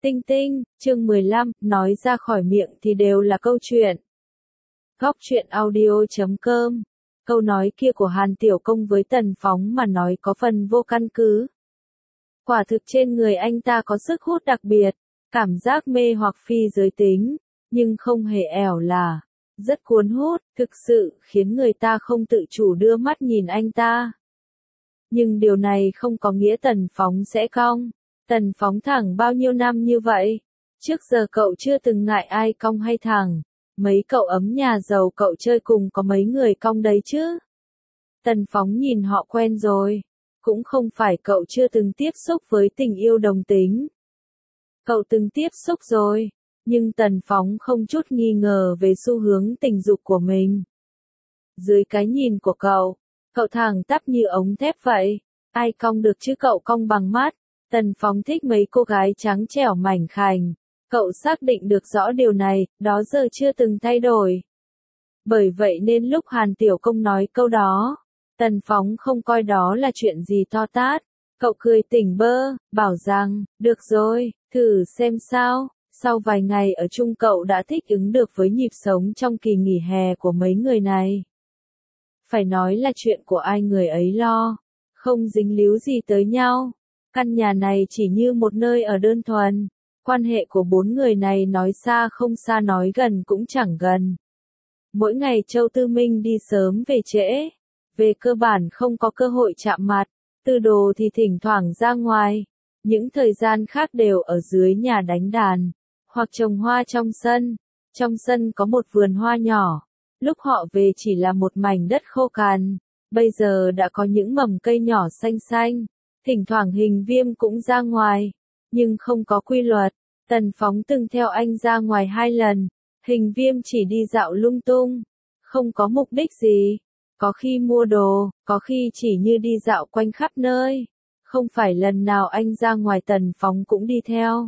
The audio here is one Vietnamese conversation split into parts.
Tinh tinh, chương 15, nói ra khỏi miệng thì đều là câu chuyện. Góc truyện audio.com. Câu nói kia của Hàn Tiểu Công với Tần Phóng mà nói có phần vô căn cứ. Quả thực trên người anh ta có sức hút đặc biệt, cảm giác mê hoặc phi giới tính, nhưng không hề ẻo là, rất cuốn hút, thực sự khiến người ta không tự chủ đưa mắt nhìn anh ta. Nhưng điều này không có nghĩa Tần Phóng sẽ cong. Tần Phóng thẳng bao nhiêu năm như vậy, trước giờ cậu chưa từng ngại ai cong hay thẳng. Mấy cậu ấm nhà giàu cậu chơi cùng có mấy người cong đấy chứ. Tần Phóng nhìn họ quen rồi, cũng không phải cậu chưa từng tiếp xúc với tình yêu đồng tính. Cậu từng tiếp xúc rồi, nhưng Tần Phóng không chút nghi ngờ về xu hướng tình dục của mình. Dưới cái nhìn của cậu thẳng tắp như ống thép vậy, ai cong được chứ cậu cong bằng mắt. Tần Phóng thích mấy cô gái trắng trẻo mảnh khảnh. Cậu xác định được rõ điều này, đó giờ chưa từng thay đổi. Bởi vậy nên lúc Hàn Tiểu Công nói câu đó, Tần Phóng không coi đó là chuyện gì to tát. Cậu cười tỉnh bơ, bảo rằng, được rồi, thử xem sao. Sau vài ngày ở chung cậu đã thích ứng được với nhịp sống trong kỳ nghỉ hè của mấy người này. Phải nói là chuyện của ai người ấy lo, không dính líu gì tới nhau. Căn nhà này chỉ như một nơi ở đơn thuần. Quan hệ của bốn người này nói xa không xa nói gần cũng chẳng gần. Mỗi ngày Châu Tư Minh đi sớm về trễ. Về cơ bản không có cơ hội chạm mặt. Tư Đồ thì thỉnh thoảng ra ngoài. Những thời gian khác đều ở dưới nhà đánh đàn. Hoặc trồng hoa trong sân. Trong sân có một vườn hoa nhỏ. Lúc họ về chỉ là một mảnh đất khô cằn. Bây giờ đã có những mầm cây nhỏ xanh xanh. Thỉnh thoảng Hình Viêm cũng ra ngoài. Nhưng không có quy luật. Tần Phóng từng theo anh ra ngoài 2 lần. Hình Viêm chỉ đi dạo lung tung. Không có mục đích gì. Có khi mua đồ, có khi chỉ như đi dạo quanh khắp nơi. Không phải lần nào anh ra ngoài Tần Phóng cũng đi theo.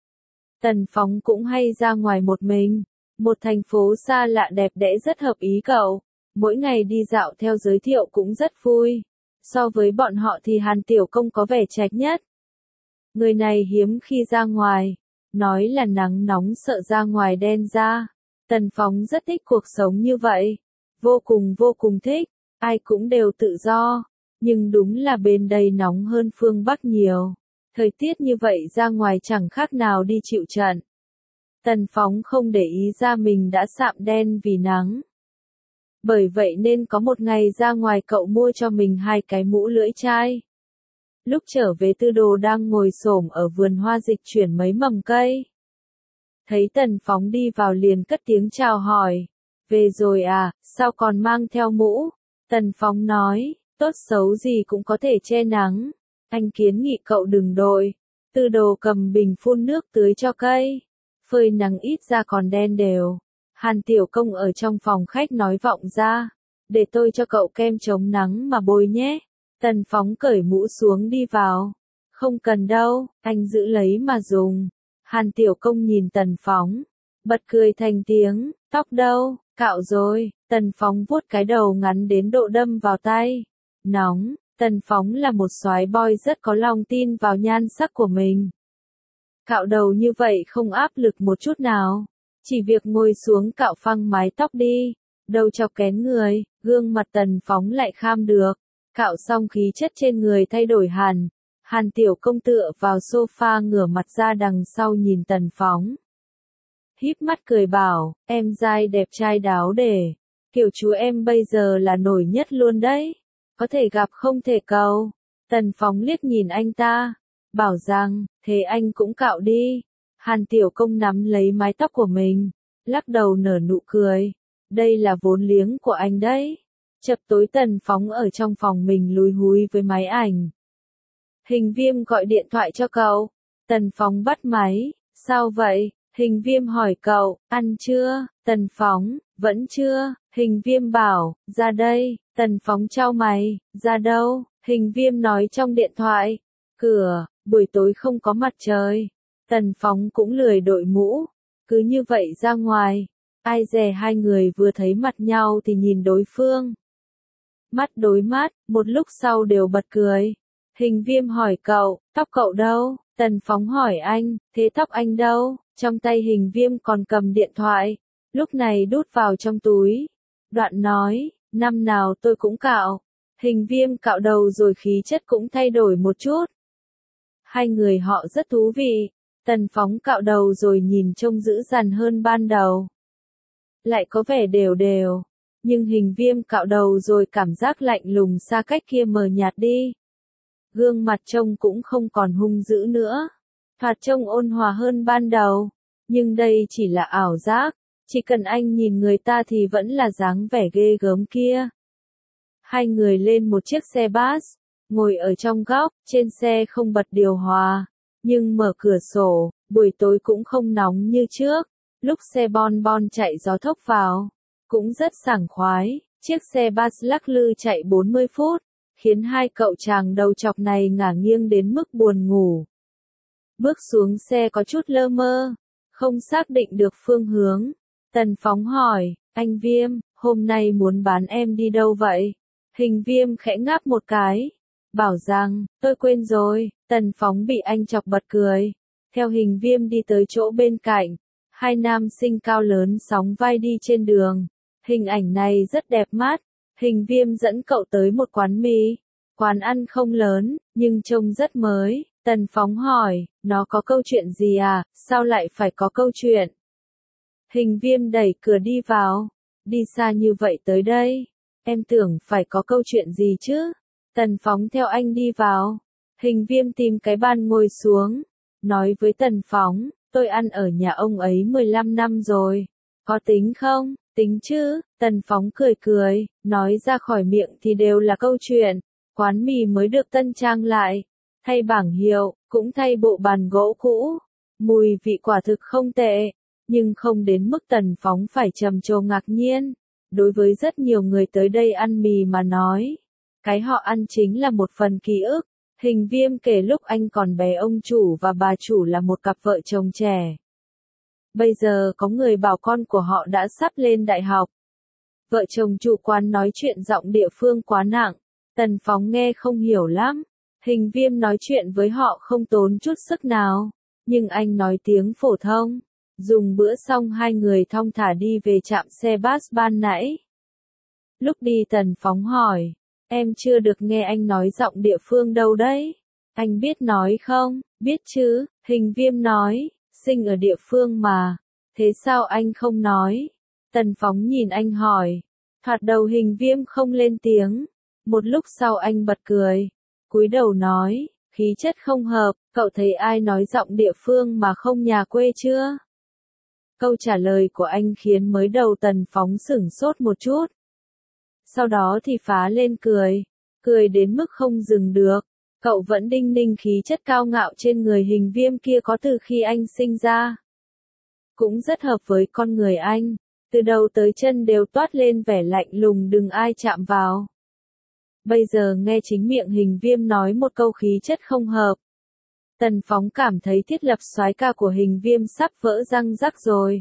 Tần Phóng cũng hay ra ngoài một mình. Một thành phố xa lạ đẹp đẽ rất hợp ý cậu. Mỗi ngày đi dạo theo giới thiệu cũng rất vui. So với bọn họ thì Hàn Tiểu Công có vẻ trạch nhất. Người này hiếm khi ra ngoài. Nói là nắng nóng sợ ra ngoài đen da. Tần Phóng rất thích cuộc sống như vậy. Vô cùng thích. Ai cũng đều tự do. Nhưng đúng là bên đây nóng hơn phương Bắc nhiều. Thời tiết như vậy ra ngoài chẳng khác nào đi chịu trận. Tần Phóng không để ý ra mình đã sạm đen vì nắng. Bởi vậy nên có một ngày ra ngoài cậu mua cho mình 2 cái mũ lưỡi chai. Lúc trở về Tư Đồ đang ngồi xổm ở vườn hoa dịch chuyển mấy mầm cây. Thấy Tần Phóng đi vào liền cất tiếng chào hỏi. Về rồi à, sao còn mang theo mũ? Tần Phóng nói, tốt xấu gì cũng có thể che nắng. Anh kiến nghị cậu đừng đội. Tư Đồ cầm bình phun nước tưới cho cây. Phơi nắng ít ra còn đen đều. Hàn Tiểu Công ở trong phòng khách nói vọng ra. Để tôi cho cậu kem chống nắng mà bôi nhé. Tần Phóng cởi mũ xuống đi vào. Không cần đâu, anh giữ lấy mà dùng. Hàn Tiểu Công nhìn Tần Phóng. Bật cười thành tiếng, tóc đâu, cạo rồi. Tần Phóng vuốt cái đầu ngắn đến độ đâm vào tay. Nóng, Tần Phóng là một soái boy rất có lòng tin vào nhan sắc của mình. Cạo đầu như vậy không áp lực một chút nào. Chỉ việc ngồi xuống cạo phăng mái tóc đi. Đầu chọc kén người, gương mặt Tần Phóng lại kham được. Cạo xong khí chất trên người thay đổi hẳn. Hàn Tiểu Công tựa vào sofa ngửa mặt ra đằng sau nhìn Tần Phóng. Híp mắt cười bảo, em dai đẹp trai đáo để. Kiểu chú em bây giờ là nổi nhất luôn đấy. Có thể gặp không thể cầu. Tần Phóng liếc nhìn anh ta. Bảo rằng, thế anh cũng cạo đi. Hàn Tiểu Công nắm lấy mái tóc của mình. Lắc đầu nở nụ cười. Đây là vốn liếng của anh đấy. Chập tối Tần Phóng ở trong phòng mình lúi húi với máy ảnh. Hình Viêm gọi điện thoại cho cậu. Tần Phóng bắt máy. Sao vậy? Hình Viêm hỏi cậu, ăn chưa? Tần Phóng, vẫn chưa. Hình Viêm bảo, ra đây. Tần Phóng chau mày, ra đâu? Hình Viêm nói trong điện thoại. Cửa, buổi tối không có mặt trời. Tần Phóng cũng lười đội mũ. Cứ như vậy ra ngoài. Ai dè hai người vừa thấy mặt nhau thì nhìn đối phương. Mắt đối mắt, một lúc sau đều bật cười. Hình Viêm hỏi cậu, tóc cậu đâu? Tần Phóng hỏi anh, thế tóc anh đâu? Trong tay Hình Viêm còn cầm điện thoại, lúc này đút vào trong túi. Đoạn nói, năm nào tôi cũng cạo. Hình Viêm cạo đầu rồi khí chất cũng thay đổi một chút. Hai người họ rất thú vị. Tần Phóng cạo đầu rồi nhìn trông dữ dằn hơn ban đầu. Lại có vẻ đều đều. Nhưng Hình Viêm cạo đầu rồi cảm giác lạnh lùng xa cách kia mờ nhạt đi. Gương mặt trông cũng không còn hung dữ nữa. Thoạt trông ôn hòa hơn ban đầu. Nhưng đây chỉ là ảo giác. Chỉ cần anh nhìn người ta thì vẫn là dáng vẻ ghê gớm kia. Hai người lên một chiếc xe bus. Ngồi ở trong góc, trên xe không bật điều hòa. Nhưng mở cửa sổ, buổi tối cũng không nóng như trước. Lúc xe bon bon chạy gió thốc vào, cũng rất sảng khoái. Chiếc xe bus lắc lư chạy 40 phút, khiến hai cậu chàng đầu chọc này ngả nghiêng đến mức buồn ngủ. Bước xuống xe có chút lơ mơ, không xác định được phương hướng. Tần Phóng hỏi, anh Viêm, hôm nay muốn bán em đi đâu vậy? Hình Viêm khẽ ngáp một cái, bảo rằng, tôi quên rồi. Tần Phóng bị anh chọc bật cười. Theo Hình Viêm đi tới chỗ bên cạnh, hai nam sinh cao lớn sóng vai đi trên đường. Hình ảnh này rất đẹp mắt. Hình Viêm dẫn cậu tới một quán mì. Quán ăn không lớn, nhưng trông rất mới. Tần Phóng hỏi, nó có câu chuyện gì à, sao lại phải có câu chuyện? Hình Viêm đẩy cửa đi vào. Đi xa như vậy tới đây, em tưởng phải có câu chuyện gì chứ? Tần Phóng theo anh đi vào. Hình Viêm tìm cái bàn ngồi xuống. Nói với Tần Phóng, tôi ăn ở nhà ông ấy 15 năm rồi. Có tính không? Tính chứ. Tần Phóng cười cười, nói ra khỏi miệng thì đều là câu chuyện. Quán mì mới được tân trang lại. Thay bảng hiệu, cũng thay bộ bàn gỗ cũ. Mùi vị quả thực không tệ. Nhưng không đến mức Tần Phóng phải trầm trồ ngạc nhiên. Đối với rất nhiều người tới đây ăn mì mà nói, cái họ ăn chính là một phần ký ức. Hình Viêm kể lúc anh còn bé ông chủ và bà chủ là một cặp vợ chồng trẻ. Bây giờ có người bảo con của họ đã sắp lên đại học. Vợ chồng chủ quán nói chuyện giọng địa phương quá nặng. Tần Phóng nghe không hiểu lắm. Hình Viêm nói chuyện với họ không tốn chút sức nào. Nhưng anh nói tiếng phổ thông. Dùng bữa xong hai người thong thả đi về trạm xe bus ban nãy. Lúc đi Tần Phóng hỏi, em chưa được nghe anh nói giọng địa phương đâu đấy? Anh biết nói không? Biết chứ, Hình Viêm nói, sinh ở địa phương mà. Thế sao anh không nói? Tần Phóng nhìn anh hỏi. Thoạt đầu Hình Viêm không lên tiếng. Một lúc sau anh bật cười. Cúi đầu nói, khí chất không hợp, cậu thấy ai nói giọng địa phương mà không nhà quê chưa? Câu trả lời của anh khiến mới đầu Tần Phóng sửng sốt một chút. Sau đó thì phá lên cười. Cười đến mức không dừng được. Cậu vẫn đinh ninh khí chất cao ngạo trên người Hình Viêm kia có từ khi anh sinh ra. Cũng rất hợp với con người anh. Từ đầu tới chân đều toát lên vẻ lạnh lùng đừng ai chạm vào. Bây giờ nghe chính miệng Hình Viêm nói một câu khí chất không hợp. Tần Phóng cảm thấy thiết lập soái ca của Hình Viêm sắp vỡ răng rắc rồi.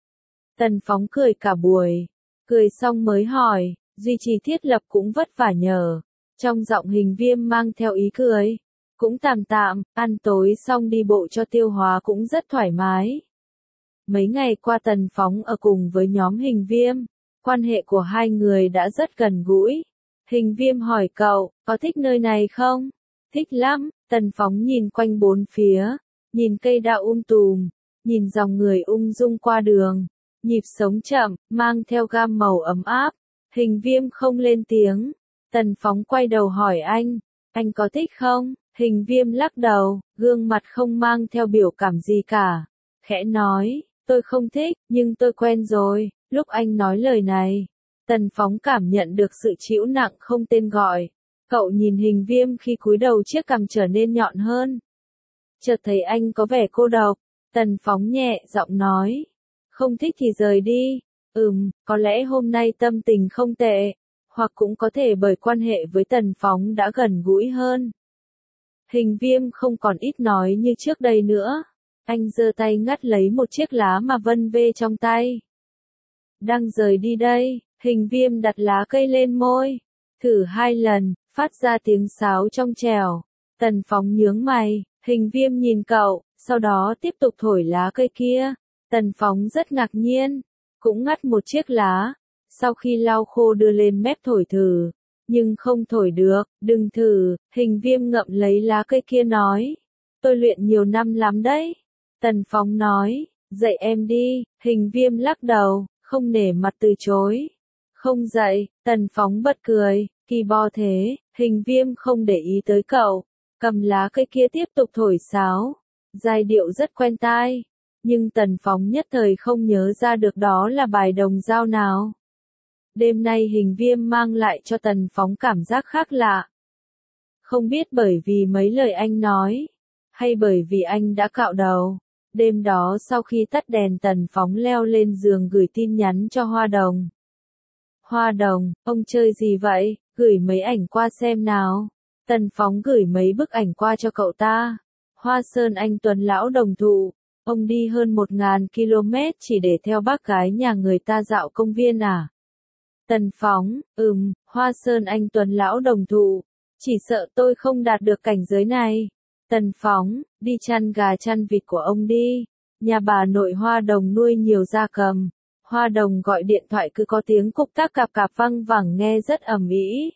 Tần Phóng cười cả buổi. Cười xong mới hỏi, duy trì thiết lập cũng vất vả nhờ. Trong giọng Hình Viêm mang theo ý cười. Cũng tạm tạm, ăn tối xong đi bộ cho tiêu hóa cũng rất thoải mái. Mấy ngày qua Tần Phóng ở cùng với nhóm Hình Viêm. Quan hệ của hai người đã rất gần gũi. Hình Viêm hỏi cậu, có thích nơi này không? Thích lắm. Tần Phóng nhìn quanh bốn phía. Nhìn cây đào tùm. Nhìn dòng người ung dung qua đường. Nhịp sống chậm, mang theo gam màu ấm áp. Hình Viêm không lên tiếng. Tần Phóng quay đầu hỏi anh có thích không? Hình Viêm lắc đầu, gương mặt không mang theo biểu cảm gì cả. Khẽ nói, tôi không thích, nhưng tôi quen rồi. Lúc anh nói lời này, Tần Phóng cảm nhận được sự trĩu nặng không tên gọi. Cậu nhìn Hình Viêm khi cúi đầu chiếc cằm trở nên nhọn hơn. Chợt thấy anh có vẻ cô độc. Tần Phóng nhẹ giọng nói, không thích thì rời đi. Có lẽ hôm nay tâm tình không tệ. Hoặc cũng có thể bởi quan hệ với Tần Phóng đã gần gũi hơn. Hình Viêm không còn ít nói như trước đây nữa. Anh giơ tay ngắt lấy một chiếc lá mà vân vê trong tay. Đang rời đi đây. Hình Viêm đặt lá cây lên môi. Thử 2 lần, phát ra tiếng sáo trong trẻo. Tần Phóng nhướng mày, Hình Viêm nhìn cậu, sau đó tiếp tục thổi lá cây kia. Tần Phóng rất ngạc nhiên, cũng ngắt một chiếc lá, sau khi lau khô đưa lên mép thổi thử, nhưng không thổi được, đừng thử, Hình Viêm ngậm lấy lá cây kia nói. Tôi luyện nhiều năm lắm đấy. Tần Phóng nói, dạy em đi, Hình Viêm lắc đầu, không nể mặt từ chối. Không dạy, Tần Phóng bật cười, kỳ bo thế, Hình Viêm không để ý tới cậu, cầm lá cây kia tiếp tục thổi sáo. Giai điệu rất quen tai, nhưng Tần Phóng nhất thời không nhớ ra được đó là bài đồng dao nào. Đêm nay Hình Viêm mang lại cho Tần Phóng cảm giác khác lạ. Không biết bởi vì mấy lời anh nói, hay bởi vì anh đã cạo đầu. Đêm đó sau khi tắt đèn Tần Phóng leo lên giường gửi tin nhắn cho Hoa Đồng. Hoa Đồng, ông chơi gì vậy? Gửi mấy ảnh qua xem nào. Tần Phóng gửi mấy bức ảnh qua cho cậu ta. Hoa Sơn anh Tuấn lão đồng thụ. Ông đi hơn 1000 km chỉ để theo bác gái nhà người ta dạo công viên à? Tần Phóng, Hoa Sơn anh Tuấn lão đồng thụ. Chỉ sợ tôi không đạt được cảnh giới này. Tần Phóng, đi chăn gà chăn vịt của ông đi. Nhà bà nội Hoa Đồng nuôi nhiều gia cầm. Hoa Đồng gọi điện thoại cứ có tiếng cục tác cạp cạp văng vẳng nghe rất ầm ĩ.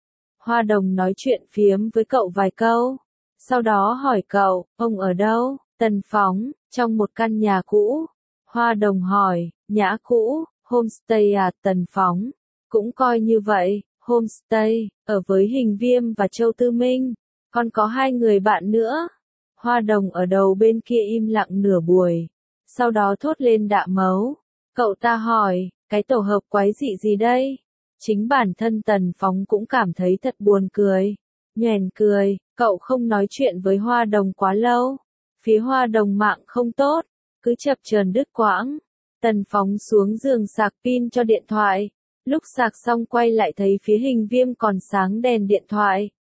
Hoa Đồng nói chuyện phiếm với cậu vài câu. Sau đó hỏi cậu, ông ở đâu? Tần Phóng, trong một căn nhà cũ. Hoa Đồng hỏi, nhà cũ, homestay à? Tần Phóng, cũng coi như vậy, homestay, ở với Hình Viêm và Châu Tư Minh. Còn có 2 người bạn nữa. Hoa Đồng ở đầu bên kia im lặng nửa buổi. Sau đó thốt lên đạ mấu. Cậu ta hỏi, cái tổ hợp quái dị gì đây? Chính bản thân Tần Phóng cũng cảm thấy thật buồn cười. Nhoẻn cười, cậu không nói chuyện với Hoa Đồng quá lâu. Phía Hoa Đồng mạng không tốt, cứ chập chờn đứt quãng. Tần Phóng xuống giường sạc pin cho điện thoại. Lúc sạc xong quay lại thấy phía Hình Viêm còn sáng đèn điện thoại.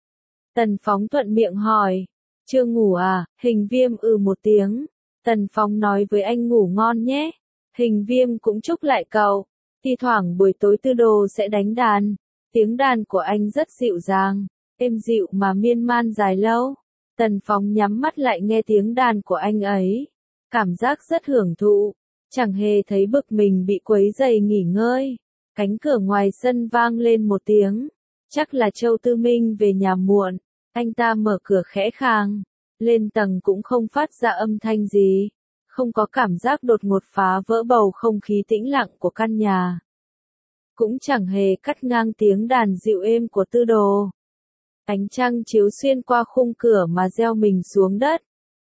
Tần Phóng thuận miệng hỏi, chưa ngủ à? Hình Viêm một tiếng. Tần Phóng nói với anh ngủ ngon nhé. Hình Viêm cũng chúc lại cậu. Thi thoảng buổi tối Tư Đồ sẽ đánh đàn. Tiếng đàn của anh rất dịu dàng, êm dịu mà miên man dài lâu. Tần Phóng nhắm mắt lại nghe tiếng đàn của anh ấy. Cảm giác rất hưởng thụ. Chẳng hề thấy bực mình bị quấy rầy nghỉ ngơi. Cánh cửa ngoài sân vang lên một tiếng. Chắc là Châu Tư Minh về nhà muộn. Anh ta mở cửa khẽ khàng. Lên tầng cũng không phát ra âm thanh gì. Không có cảm giác đột ngột phá vỡ bầu không khí tĩnh lặng của căn nhà. Cũng chẳng hề cắt ngang tiếng đàn dịu êm của Tư Đồ. Ánh trăng chiếu xuyên qua khung cửa mà gieo mình xuống đất.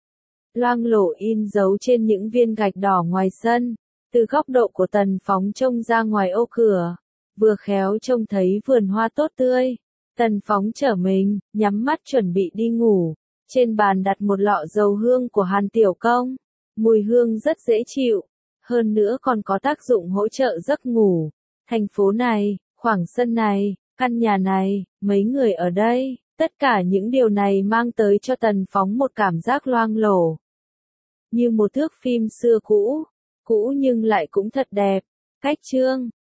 Loang lổ in dấu trên những viên gạch đỏ ngoài sân. Từ góc độ của Tần Phóng trông ra ngoài ô cửa, vừa khéo trông thấy vườn hoa tốt tươi. Tần Phóng trở mình, nhắm mắt chuẩn bị đi ngủ. Trên bàn đặt một lọ dầu hương của Hàn Tiểu Công. Mùi hương rất dễ chịu, hơn nữa còn có tác dụng hỗ trợ giấc ngủ. Thành phố này, khoảng sân này, căn nhà này, mấy người ở đây, tất cả những điều này mang tới cho Tần Phóng một cảm giác loang lổ. Như một thước phim xưa cũ, cũ nhưng lại cũng thật đẹp. Cách chương